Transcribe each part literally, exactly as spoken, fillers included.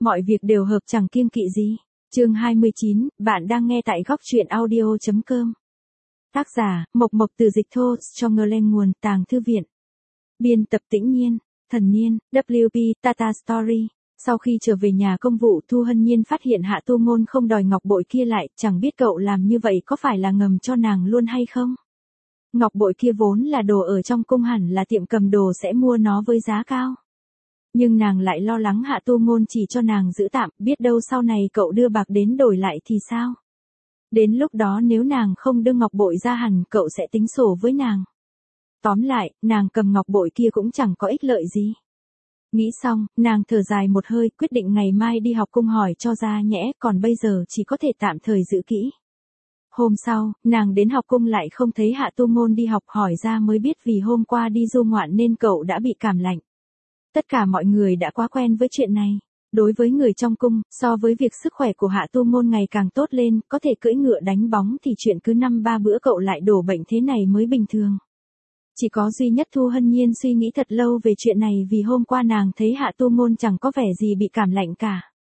Mọi việc đều hợp chẳng kiêng kỵ gì. Chương hai mươi chín, bạn đang nghe tại góc truyện audio chấm com. Tác giả, Mộc Mộc từ dịch thô, Strongerland nguồn, Tàng Thư Viện. Biên tập Tĩnh Nhiên, Thần Niên, vê kép, Tata Story. Sau khi trở về nhà công vụ, Thu Hân Nhiên phát hiện Hạ Tu Ngôn không đòi ngọc bội kia lại, chẳng biết cậu làm như vậy có phải là ngầm cho nàng luôn hay không? Ngọc bội kia vốn là đồ ở trong cung, hẳn là tiệm cầm đồ sẽ mua nó với giá cao. Nhưng nàng lại lo lắng Hạ Tu Ngôn chỉ cho nàng giữ tạm, biết đâu sau này cậu đưa bạc đến đổi lại thì sao? Đến lúc đó nếu nàng không đưa ngọc bội ra hẳn cậu sẽ tính sổ với nàng. Tóm lại, nàng cầm ngọc bội kia cũng chẳng có ích lợi gì. Nghĩ xong, nàng thở dài một hơi, quyết định ngày mai đi học cung hỏi cho ra nhẽ, còn bây giờ chỉ có thể tạm thời giữ kỹ. Hôm sau, nàng đến học cung lại không thấy Hạ Tu Ngôn đi học, hỏi ra mới biết vì hôm qua đi du ngoạn nên cậu đã bị cảm lạnh. Tất cả mọi người đã quá quen với chuyện này. Đối với người trong cung, so với việc sức khỏe của Hạ Tu Ngôn ngày càng tốt lên, có thể cưỡi ngựa đánh bóng thì chuyện cứ năm ba bữa cậu lại đổ bệnh thế này mới bình thường. Chỉ có duy nhất Thu Hân Nhiên suy nghĩ thật lâu về chuyện này, vì hôm qua nàng thấy Hạ Tu Ngôn chẳng có vẻ gì bị cảm lạnh cả.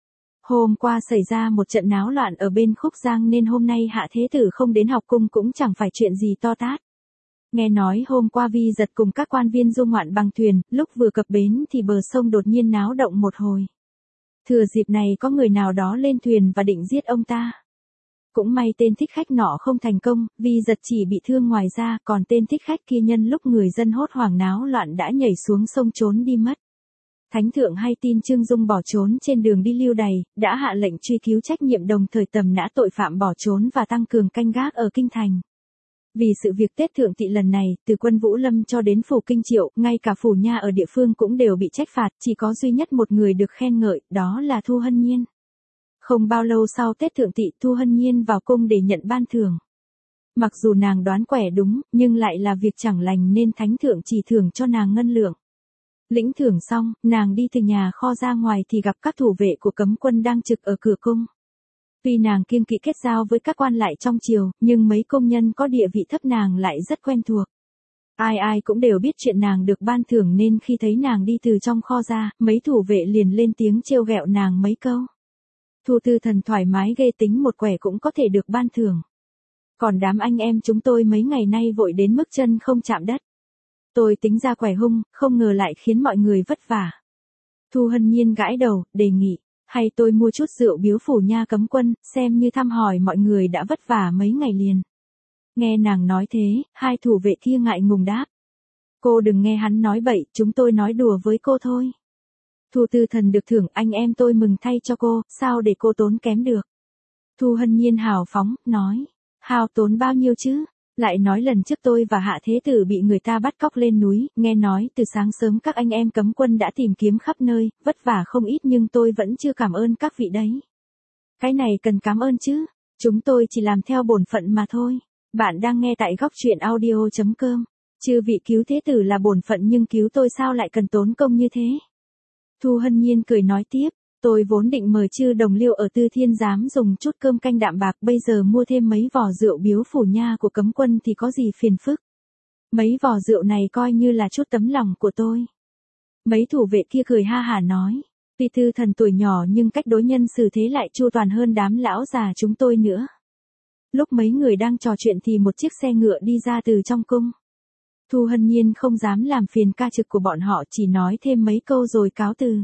Hôm qua xảy ra một trận náo loạn ở bên Khúc Giang nên hôm nay Hạ Thế Tử không đến học cung cũng chẳng phải chuyện gì to tát. Nghe nói hôm qua Vi Giật cùng các quan viên du ngoạn bằng thuyền, lúc vừa cập bến thì bờ sông đột nhiên náo động một hồi. Thừa dịp này có người nào đó lên thuyền và định giết ông ta. Cũng may tên thích khách nọ không thành công, Vi Giật chỉ bị thương ngoài ra, còn tên thích khách kia nhân lúc người dân hốt hoảng náo loạn đã nhảy xuống sông trốn đi mất. Thánh thượng hay tin Trương Dung bỏ trốn trên đường đi lưu đày, đã hạ lệnh truy cứu trách nhiệm, đồng thời tầm nã tội phạm bỏ trốn và tăng cường canh gác ở kinh thành. Vì sự việc Tết Thượng Tỵ lần này, từ quân Vũ Lâm cho đến phủ Kinh Triệu, ngay cả phủ nha ở địa phương cũng đều bị trách phạt, chỉ có duy nhất một người được khen ngợi, đó là Thu Hân Nhiên. Không bao lâu sau Tết Thượng Tỵ, Thu Hân Nhiên vào cung để nhận ban thưởng. Mặc dù nàng đoán quẻ đúng, nhưng lại là việc chẳng lành nên Thánh Thượng chỉ thưởng cho nàng ngân lượng. Lĩnh thưởng xong, nàng đi từ nhà kho ra ngoài thì gặp các thủ vệ của cấm quân đang trực ở cửa cung. Tuy nàng kiêng kỵ kết giao với các quan lại trong triều, nhưng mấy công nhân có địa vị thấp nàng lại rất quen thuộc. Ai ai cũng đều biết chuyện nàng được ban thưởng nên khi thấy nàng đi từ trong kho ra, mấy thủ vệ liền lên tiếng trêu ghẹo nàng mấy câu. Thu Tư Thần thoải mái ghê, tính một quẻ cũng có thể được ban thưởng. Còn đám anh em chúng tôi mấy ngày nay vội đến mức chân không chạm đất. Tôi tính ra quẻ hung, không ngờ lại khiến mọi người vất vả. Thu Hân Nhiên gãi đầu, đề nghị. Hay tôi mua chút rượu biếu phủ nha cấm quân, xem như thăm hỏi mọi người đã vất vả mấy ngày liền. Nghe nàng nói thế, hai thủ vệ kia ngại ngùng đáp. Cô đừng nghe hắn nói bậy, chúng tôi nói đùa với cô thôi. Thu Tư Thần được thưởng, anh em tôi mừng thay cho cô, sao để cô tốn kém được. Thu Hân Nhiên hào phóng, nói. Hào tốn bao nhiêu chứ? Lại nói lần trước tôi và Hạ Thế Tử bị người ta bắt cóc lên núi, nghe nói từ sáng sớm các anh em cấm quân đã tìm kiếm khắp nơi, vất vả không ít nhưng tôi vẫn chưa cảm ơn các vị đấy. Cái này cần cảm ơn chứ, chúng tôi chỉ làm theo bổn phận mà thôi. Bạn đang nghe tại góc truyện audio chấm com. Chư vị cứu Thế Tử là bổn phận nhưng cứu tôi sao lại cần tốn công như thế? Thu Hân Nhiên cười nói tiếp. Tôi vốn định mời chư đồng liêu ở Tư Thiên Giám dùng chút cơm canh đạm bạc, bây giờ mua thêm mấy vò rượu biếu phủ nha của cấm quân thì có gì phiền phức. Mấy vò rượu này coi như là chút tấm lòng của tôi. Mấy thủ vệ kia cười ha hả nói. Tuy Tư Thần tuổi nhỏ nhưng cách đối nhân xử thế lại chu toàn hơn đám lão già chúng tôi nữa. Lúc mấy người đang trò chuyện thì một chiếc xe ngựa đi ra từ trong cung. Thu Hân Nhiên không dám làm phiền ca trực của bọn họ, chỉ nói thêm mấy câu rồi cáo từ.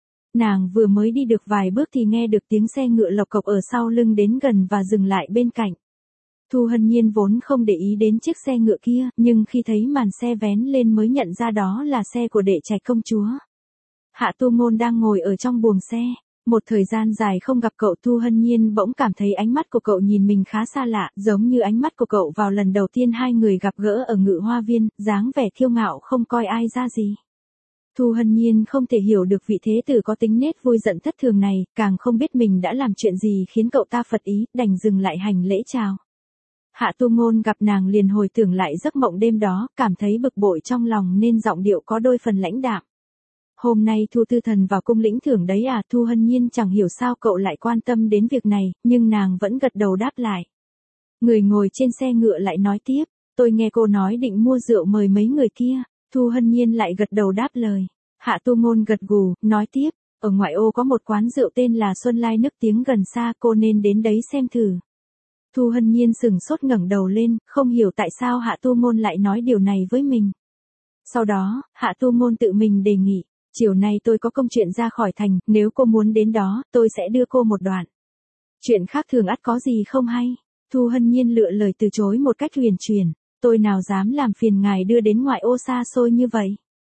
Nàng vừa mới đi được vài bước thì nghe được tiếng xe ngựa lộc cộc ở sau lưng đến gần và dừng lại bên cạnh. Thu Hân Nhiên vốn không để ý đến chiếc xe ngựa kia, nhưng khi thấy màn xe vén lên mới nhận ra đó là xe của đệ trạch công chúa. Hạ Tu Ngôn đang ngồi ở trong buồng xe. Một thời gian dài không gặp cậu, Thu Hân Nhiên bỗng cảm thấy ánh mắt của cậu nhìn mình khá xa lạ, giống như ánh mắt của cậu vào lần đầu tiên hai người gặp gỡ ở Ngự Hoa Viên, dáng vẻ kiêu ngạo không coi ai ra gì. Thu Hân Nhiên không thể hiểu được vị thế tử có tính nết vui giận thất thường này, càng không biết mình đã làm chuyện gì khiến cậu ta phật ý, đành dừng lại hành lễ chào. Hạ Tu Ngôn gặp nàng liền hồi tưởng lại giấc mộng đêm đó, cảm thấy bực bội trong lòng nên giọng điệu có đôi phần lãnh đạm. Hôm nay Thu Tư Thần vào cung lĩnh thưởng đấy à? Thu Hân Nhiên chẳng hiểu sao cậu lại quan tâm đến việc này, nhưng nàng vẫn gật đầu đáp lại. Người ngồi trên xe ngựa lại nói tiếp, tôi nghe cô nói định mua rượu mời mấy người kia. Thu Hân Nhiên lại gật đầu đáp lời. Hạ Tu Ngôn gật gù, nói tiếp, Ở ngoại ô có một quán rượu tên là Xuân Lai nức tiếng gần xa, cô nên đến đấy xem thử. Thu Hân Nhiên sừng sốt ngẩng đầu lên, không hiểu tại sao Hạ Tu Ngôn lại nói điều này với mình. Sau đó, Hạ Tu Ngôn tự mình đề nghị, chiều nay tôi có công chuyện ra khỏi thành, nếu cô muốn đến đó, tôi sẽ đưa cô một đoạn. Chuyện khác thường ắt có gì không hay. Thu Hân Nhiên lựa lời từ chối một cách huyền chuyển, tôi nào dám làm phiền ngài đưa đến ngoại ô xa xôi như vậy.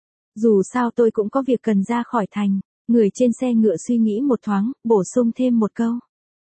Dù sao tôi cũng có việc cần ra khỏi thành. Người trên xe ngựa suy nghĩ một thoáng, bổ sung thêm một câu.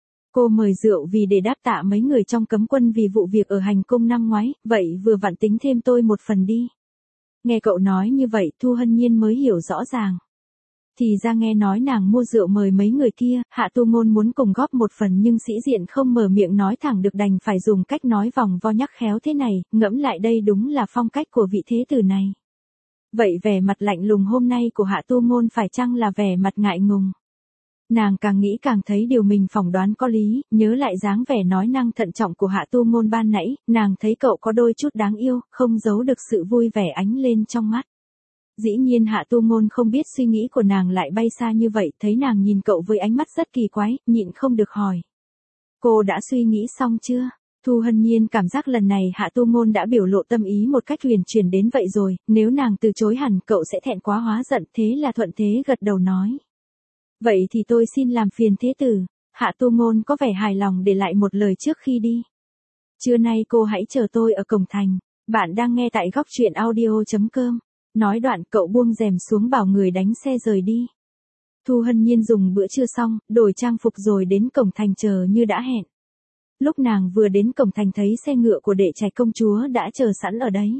Cô mời rượu vì để đáp tạ mấy người trong cấm quân vì vụ việc ở hành cung năm ngoái, vậy vừa vặn tính thêm tôi một phần đi. Nghe cậu nói như vậy, Thu Hân Nhiên mới hiểu rõ ràng. Thì ra nghe nói nàng mua rượu mời mấy người kia, Hạ Tu Ngôn muốn cùng góp một phần nhưng sĩ diện không mở miệng nói thẳng được đành phải dùng cách nói vòng vo nhắc khéo thế này, ngẫm lại đây đúng là phong cách của vị thế tử này. Vậy vẻ mặt lạnh lùng hôm nay của Hạ Tu Ngôn phải chăng là vẻ mặt ngại ngùng? Nàng càng nghĩ càng thấy điều mình phỏng đoán có lý, nhớ lại dáng vẻ nói năng thận trọng của Hạ Tu Ngôn ban nãy, nàng thấy cậu có đôi chút đáng yêu, không giấu được sự vui vẻ ánh lên trong mắt. Dĩ nhiên Hạ Tu Ngôn không biết suy nghĩ của nàng lại bay xa như vậy, thấy nàng nhìn cậu với ánh mắt rất kỳ quái, nhịn không được hỏi. Cô đã suy nghĩ xong chưa? Thu Hân Nhiên cảm giác lần này Hạ Tu Ngôn đã biểu lộ tâm ý một cách huyền chuyển đến vậy rồi, nếu nàng từ chối hẳn cậu sẽ thẹn quá hóa giận, thế là thuận thế gật đầu nói. Vậy thì tôi xin làm phiền thế tử. Hạ Tu Ngôn có vẻ hài lòng để lại một lời trước khi đi. Trưa nay cô hãy chờ tôi ở cổng thành. Bạn đang nghe tại góc truyện audio chấm com. Nói đoạn cậu buông rèm xuống bảo người đánh xe rời đi. Thu Hân Nhiên dùng bữa trưa xong, đổi trang phục rồi đến cổng thành chờ như đã hẹn. Lúc nàng vừa đến cổng thành thấy xe ngựa của đệ trạch công chúa đã chờ sẵn ở đấy.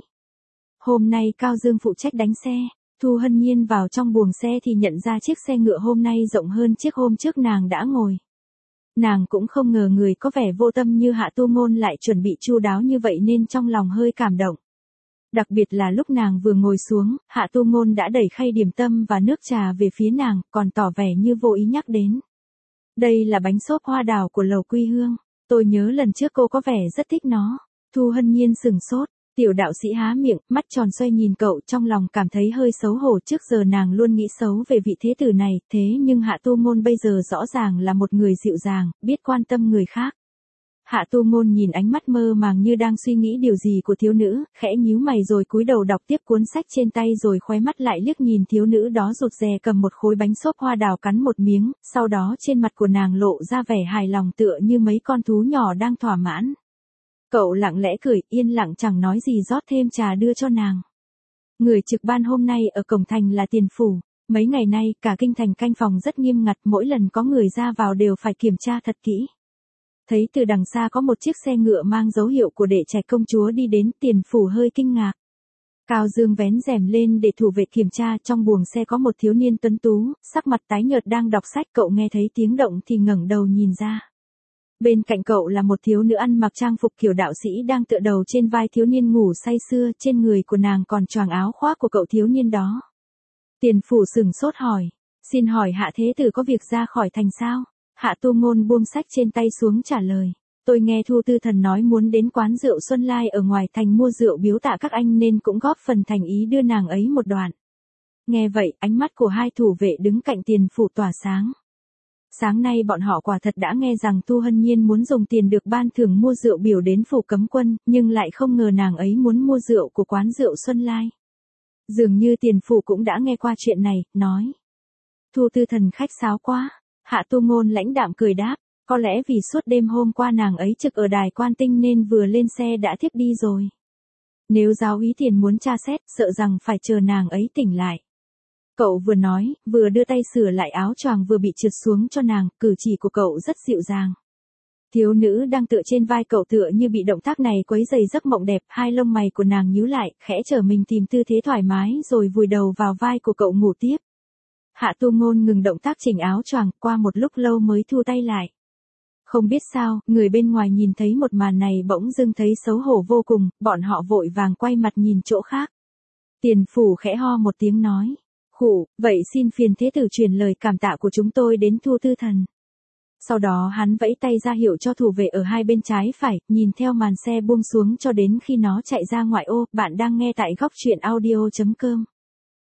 Hôm nay Cao Dương phụ trách đánh xe. Thu Hân Nhiên vào trong buồng xe thì nhận ra chiếc xe ngựa hôm nay rộng hơn chiếc hôm trước nàng đã ngồi. Nàng cũng không ngờ người có vẻ vô tâm như Hạ Tu Ngôn lại chuẩn bị chu đáo như vậy nên trong lòng hơi cảm động. Đặc biệt là lúc nàng vừa ngồi xuống, Hạ Tu Ngôn đã đẩy khay điểm tâm và nước trà về phía nàng, còn tỏ vẻ như vô ý nhắc đến. Đây là bánh xốp hoa đào của Lầu Quy Hương. Tôi nhớ lần trước cô có vẻ rất thích nó. Thu Hân Nhiên sừng sốt. Tiểu đạo sĩ há miệng, mắt tròn xoay nhìn cậu, trong lòng cảm thấy hơi xấu hổ, trước giờ nàng luôn nghĩ xấu về vị thế tử này, thế nhưng Hạ Tu Ngôn bây giờ rõ ràng là một người dịu dàng, biết quan tâm người khác. Hạ Tu Ngôn nhìn ánh mắt mơ màng như đang suy nghĩ điều gì của thiếu nữ, khẽ nhíu mày rồi cúi đầu đọc tiếp cuốn sách trên tay rồi khóe mắt lại liếc nhìn thiếu nữ đó rụt rè cầm một khối bánh xốp hoa đào cắn một miếng, sau đó trên mặt của nàng lộ ra vẻ hài lòng tựa như mấy con thú nhỏ đang thỏa mãn. Cậu lặng lẽ cười, yên lặng chẳng nói gì rót thêm trà đưa cho nàng. Người trực ban hôm nay ở cổng thành là Tiền Phủ. Mấy ngày nay, cả kinh thành canh phòng rất nghiêm ngặt, mỗi lần có người ra vào đều phải kiểm tra thật kỹ. Thấy từ đằng xa có một chiếc xe ngựa mang dấu hiệu của đệ trạch công chúa đi đến, Tiền Phủ hơi kinh ngạc. Cao Dương vén rèm lên để thủ vệ kiểm tra, trong buồng xe có một thiếu niên tuấn tú, sắc mặt tái nhợt đang đọc sách, cậu nghe thấy tiếng động thì ngẩng đầu nhìn ra. Bên cạnh cậu là một thiếu nữ ăn mặc trang phục kiểu đạo sĩ đang tựa đầu trên vai thiếu niên ngủ say sưa, trên người của nàng còn choàng áo khoác của cậu thiếu niên đó. Tiền Phủ sừng sốt hỏi, xin hỏi Hạ thế tử có việc ra khỏi thành sao? Hạ Tu Ngôn buông sách trên tay xuống trả lời, tôi nghe Thu Tư Thần nói muốn đến quán rượu Xuân Lai ở ngoài thành mua rượu biếu tạ các anh nên cũng góp phần thành ý đưa nàng ấy một đoạn. Nghe vậy, ánh mắt của hai thủ vệ đứng cạnh Tiền Phủ tỏa sáng. Sáng nay bọn họ quả thật đã nghe rằng Thu Hân Nhiên muốn dùng tiền được ban thưởng mua rượu biểu đến phủ cấm quân, nhưng lại không ngờ nàng ấy muốn mua rượu của quán rượu Xuân Lai. Dường như Tiền Phủ cũng đã nghe qua chuyện này, nói. Thu Tư Thần khách sáo quá. Hạ Tu Ngôn lãnh đạm cười đáp, có lẽ vì suốt đêm hôm qua nàng ấy trực ở đài Quan Tinh nên vừa lên xe đã thiếp đi rồi. Nếu giáo úy Tiền muốn tra xét, sợ rằng phải chờ nàng ấy tỉnh lại. Cậu vừa nói, vừa đưa tay sửa lại áo choàng vừa bị trượt xuống cho nàng, cử chỉ của cậu rất dịu dàng. Thiếu nữ đang tựa trên vai cậu tựa như bị động tác này quấy rầy giấc mộng đẹp, hai lông mày của nàng nhíu lại, khẽ trở mình tìm tư thế thoải mái rồi vùi đầu vào vai của cậu ngủ tiếp. Hạ Tu Ngôn ngừng động tác chỉnh áo choàng, qua một lúc lâu mới thu tay lại. Không biết sao, người bên ngoài nhìn thấy một màn này bỗng dưng thấy xấu hổ vô cùng, bọn họ vội vàng quay mặt nhìn chỗ khác. Tiền Phủ khẽ ho một tiếng nói, khụ, vậy xin phiền thế tử truyền lời cảm tạ của chúng tôi đến Thu Tư Thần. Sau đó hắn vẫy tay ra hiệu cho thủ vệ ở hai bên trái phải, nhìn theo màn xe buông xuống cho đến khi nó chạy ra ngoại ô. Bạn đang nghe tại góc truyện audio chấm com.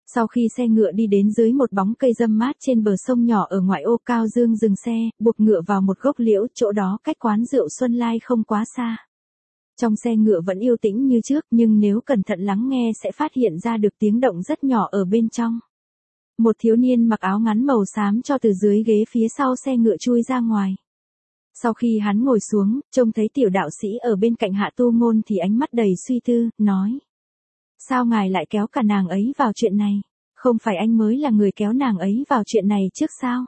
Sau khi xe ngựa đi đến dưới một bóng cây râm mát trên bờ sông nhỏ ở ngoại ô, Cao Dương dừng xe, buộc ngựa vào một gốc liễu, chỗ đó cách quán rượu Xuân Lai không quá xa. Trong xe ngựa vẫn yên tĩnh như trước, nhưng nếu cẩn thận lắng nghe sẽ phát hiện ra được tiếng động rất nhỏ ở bên trong. Một thiếu niên mặc áo ngắn màu xám cho từ dưới ghế phía sau xe ngựa chui ra ngoài. Sau khi hắn ngồi xuống, trông thấy tiểu đạo sĩ ở bên cạnh Hạ Tu Ngôn thì ánh mắt đầy suy tư, nói. Sao ngài lại kéo cả nàng ấy vào chuyện này? Không phải anh mới là người kéo nàng ấy vào chuyện này trước sao?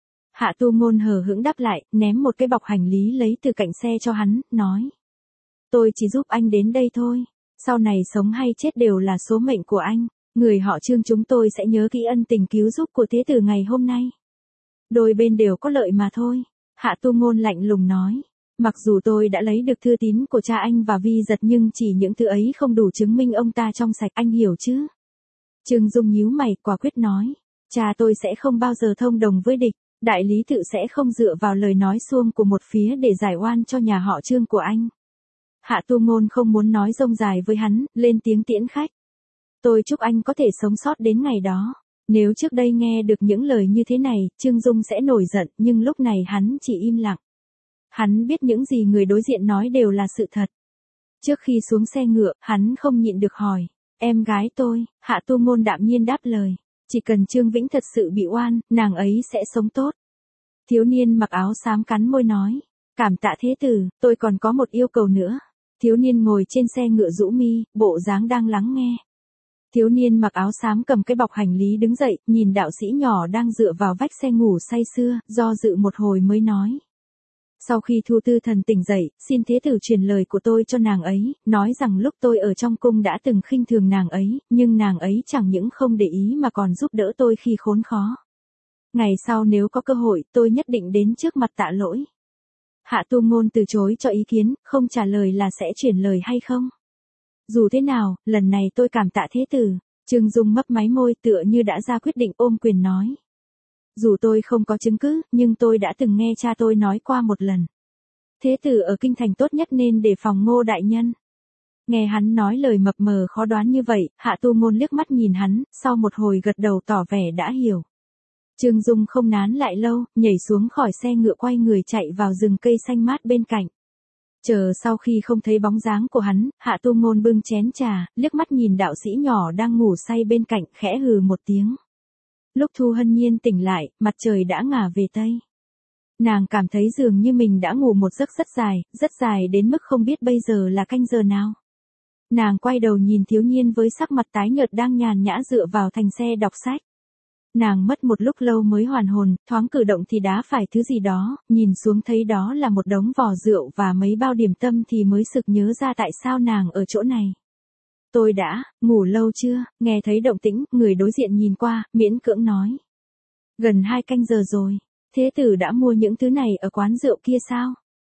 Hạ Tu Ngôn hờ hững đáp lại, ném một cái bọc hành lý lấy từ cạnh xe cho hắn, nói. Tôi chỉ giúp anh đến đây thôi. Sau này sống hay chết đều là số mệnh của anh. Người họ Trương chúng tôi sẽ nhớ kỹ ân tình cứu giúp của thế tử ngày hôm nay. Đôi bên đều có lợi mà thôi. Hạ Tu Ngôn lạnh lùng nói. Mặc dù tôi đã lấy được thư tín của cha anh và Vi Giật nhưng chỉ những thứ ấy không đủ chứng minh ông ta trong sạch, anh hiểu chứ? Trương Dung nhíu mày, quả quyết nói. Cha tôi sẽ không bao giờ thông đồng với địch. Đại lý tự sẽ không dựa vào lời nói suông của một phía để giải oan cho nhà họ Trương của anh. Hạ Tu Ngôn không muốn nói rông dài với hắn, lên tiếng tiễn khách. Tôi chúc anh có thể sống sót đến ngày đó. Nếu trước đây nghe được những lời như thế này, Trương Dung sẽ nổi giận, nhưng lúc này hắn chỉ im lặng. Hắn biết những gì người đối diện nói đều là sự thật. Trước khi xuống xe ngựa, hắn không nhịn được hỏi. Em gái tôi, Hạ Tu Ngôn đạm nhiên đáp lời. Chỉ cần Trương Vĩnh thật sự bị oan, nàng ấy sẽ sống tốt. Thiếu niên mặc áo xám cắn môi nói. Cảm tạ thế tử, tôi còn có một yêu cầu nữa. Thiếu niên ngồi trên xe ngựa rũ mi, bộ dáng đang lắng nghe. Thiếu niên mặc áo xám cầm cái bọc hành lý đứng dậy, nhìn đạo sĩ nhỏ đang dựa vào vách xe ngủ say sưa, do dự một hồi mới nói. Sau khi Thu Tư Thần tỉnh dậy, xin thế tử truyền lời của tôi cho nàng ấy, nói rằng lúc tôi ở trong cung đã từng khinh thường nàng ấy, nhưng nàng ấy chẳng những không để ý mà còn giúp đỡ tôi khi khốn khó. Ngày sau nếu có cơ hội, tôi nhất định đến trước mặt tạ lỗi. Hạ Tu Ngôn từ chối cho ý kiến, không trả lời là sẽ chuyển lời hay không. Dù thế nào, lần này tôi cảm tạ thế tử. Trương Dung mấp máy môi tựa như đã ra quyết định, ôm quyền nói. Dù tôi không có chứng cứ, nhưng tôi đã từng nghe cha tôi nói qua một lần. Thế tử ở kinh thành tốt nhất nên đề phòng Ngô đại nhân. Nghe hắn nói lời mập mờ khó đoán như vậy, Hạ Tu Ngôn liếc mắt nhìn hắn, sau một hồi gật đầu tỏ vẻ đã hiểu. Trương Dung không nán lại lâu, nhảy xuống khỏi xe ngựa quay người chạy vào rừng cây xanh mát bên cạnh. Chờ sau khi không thấy bóng dáng của hắn, Hạ Tu Ngôn bưng chén trà, liếc mắt nhìn đạo sĩ nhỏ đang ngủ say bên cạnh, khẽ hừ một tiếng. Lúc Thu Hân Nhiên tỉnh lại, mặt trời đã ngả về tây. Nàng cảm thấy dường như mình đã ngủ một giấc rất dài, rất dài đến mức không biết bây giờ là canh giờ nào. Nàng quay đầu nhìn thiếu niên với sắc mặt tái nhợt đang nhàn nhã dựa vào thành xe đọc sách. Nàng mất một lúc lâu mới hoàn hồn, thoáng cử động thì đá phải thứ gì đó, nhìn xuống thấy đó là một đống vỏ rượu và mấy bao điểm tâm thì mới sực nhớ ra tại sao nàng ở chỗ này. Tôi đã, ngủ lâu chưa, nghe thấy động tĩnh, người đối diện nhìn qua, miễn cưỡng nói. Gần hai canh giờ rồi, thế tử đã mua những thứ này ở quán rượu kia sao?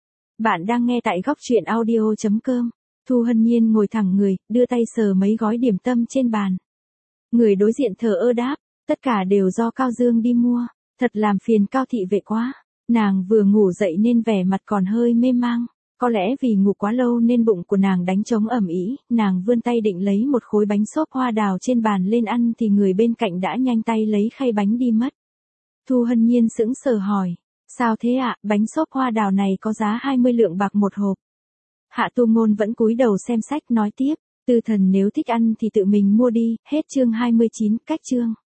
Bạn đang nghe tại góc truyện audio chấm com. Thu Hân Nhiên ngồi thẳng người, đưa tay sờ mấy gói điểm tâm trên bàn. Người đối diện thờ ơ đáp. Tất cả đều do Cao Dương đi mua, thật làm phiền Cao thị vệ quá. Nàng vừa ngủ dậy nên vẻ mặt còn hơi mê mang, có lẽ vì ngủ quá lâu nên bụng của nàng đánh trống ầm ĩ, nàng vươn tay định lấy một khối bánh xốp hoa đào trên bàn lên ăn thì người bên cạnh đã nhanh tay lấy khay bánh đi mất. Thu Hân Nhiên sững sờ hỏi, sao thế ạ, bánh xốp hoa đào này có giá hai mươi lượng bạc một hộp. Hạ Tu Ngôn vẫn cúi đầu xem sách nói tiếp, Tư Thần nếu thích ăn thì tự mình mua đi, hết chương hai mươi chín, cách chương.